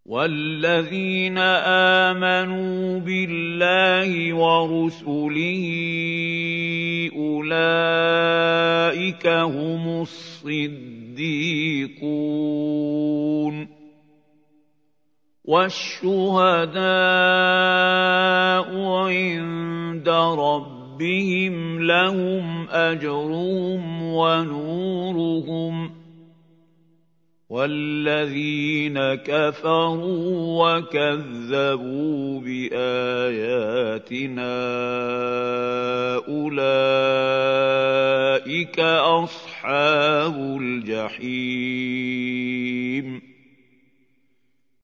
وَالَّذِينَ آمَنُوا بِاللَّهِ وَرُسُلِهِ أُولَٰئِكَ هُمُ الصِّدِّيقُونَ وَالشُّهَدَاءُ عِندَ رَبِّهِمْ لَهُمْ أَجْرُهُمْ وَنُورُهُمْ ۖ وَالَّذِينَ كَفَرُوا وَكَذَّبُوا بِآيَاتِنَا أُولَٰئِكَ أَصْحَابُ الْجَحِيمِ